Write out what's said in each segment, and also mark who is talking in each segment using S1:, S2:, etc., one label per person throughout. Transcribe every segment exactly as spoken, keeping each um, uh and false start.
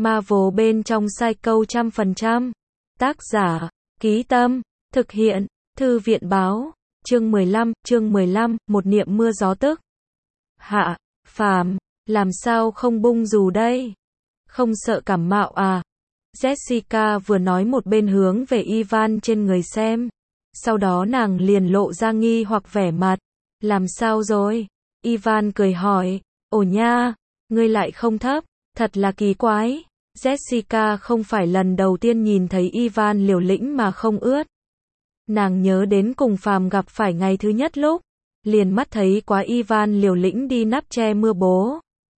S1: Marvel bên trong Psycho trăm phần trăm. Tác giả, Ký Tâm, thực hiện, Thư viện báo, chương mười lăm, chương mười lăm, một niệm mưa gió tức. Hạ, Phàm, làm sao không bung dù đây? Không sợ cảm mạo à? Jessica vừa nói một bên hướng về Ivan trên người xem. Sau đó nàng liền lộ ra nghi hoặc vẻ mặt. Làm sao rồi? Ivan cười hỏi. Ồ nha, ngươi lại không thấp, thật là kỳ quái. Jessica không phải lần đầu tiên nhìn thấy Ivan liều lĩnh mà không ướt. Nàng nhớ đến cùng Phàm gặp phải ngày thứ nhất lúc, liền mắt thấy quá Ivan liều lĩnh đi nắp che mưa bố.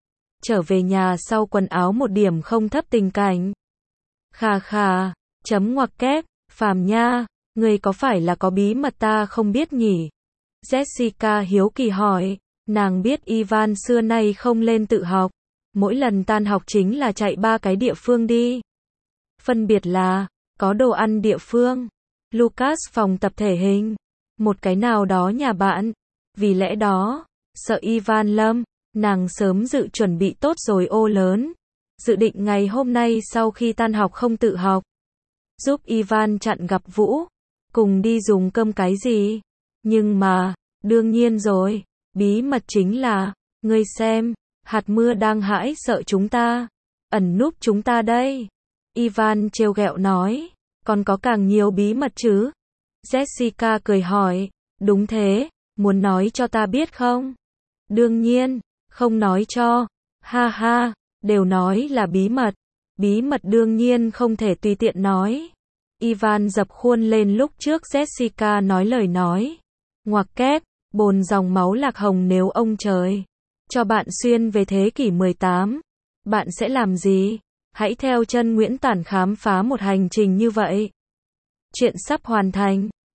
S1: Trở về nhà sau quần áo một điểm không thấp tình cảnh. Khà khà, chấm ngoặc kép, Phàm nha, ngươi có phải là có bí mật ta không biết nhỉ? Jessica hiếu kỳ hỏi, nàng biết Ivan xưa nay không lên tự học, mỗi lần tan học chính là chạy ba cái địa phương đi. Phân biệt là, có đồ ăn địa phương, Lucas phòng tập thể hình, một cái nào đó nhà bạn. Vì lẽ đó, sợ Ivan lâm, nàng sớm dự chuẩn bị tốt rồi ô lớn. Dự định ngày hôm nay sau khi tan học không tự học, giúp Ivan chặn gặp Vũ, cùng đi dùng cơm cái gì. Nhưng mà, đương nhiên rồi, bí mật chính là, ngươi xem, hạt mưa đang hãi sợ chúng ta, ẩn núp chúng ta đây. Ivan trêu ghẹo nói, còn có càng nhiều bí mật chứ? Jessica cười hỏi, đúng thế, muốn nói cho ta biết không? Đương nhiên, không nói cho, ha ha, đều nói là bí mật, bí mật đương nhiên không thể tùy tiện nói. Ivan dập khuôn lên lúc trước Jessica nói lời nói, ngoặc kép, bồn dòng máu lạc hồng nếu ông trời cho bạn xuyên về thế kỷ mười tám, bạn sẽ làm gì? Hãy theo chân Nguyễn Tản khám phá một hành trình như vậy. Chuyện sắp hoàn thành.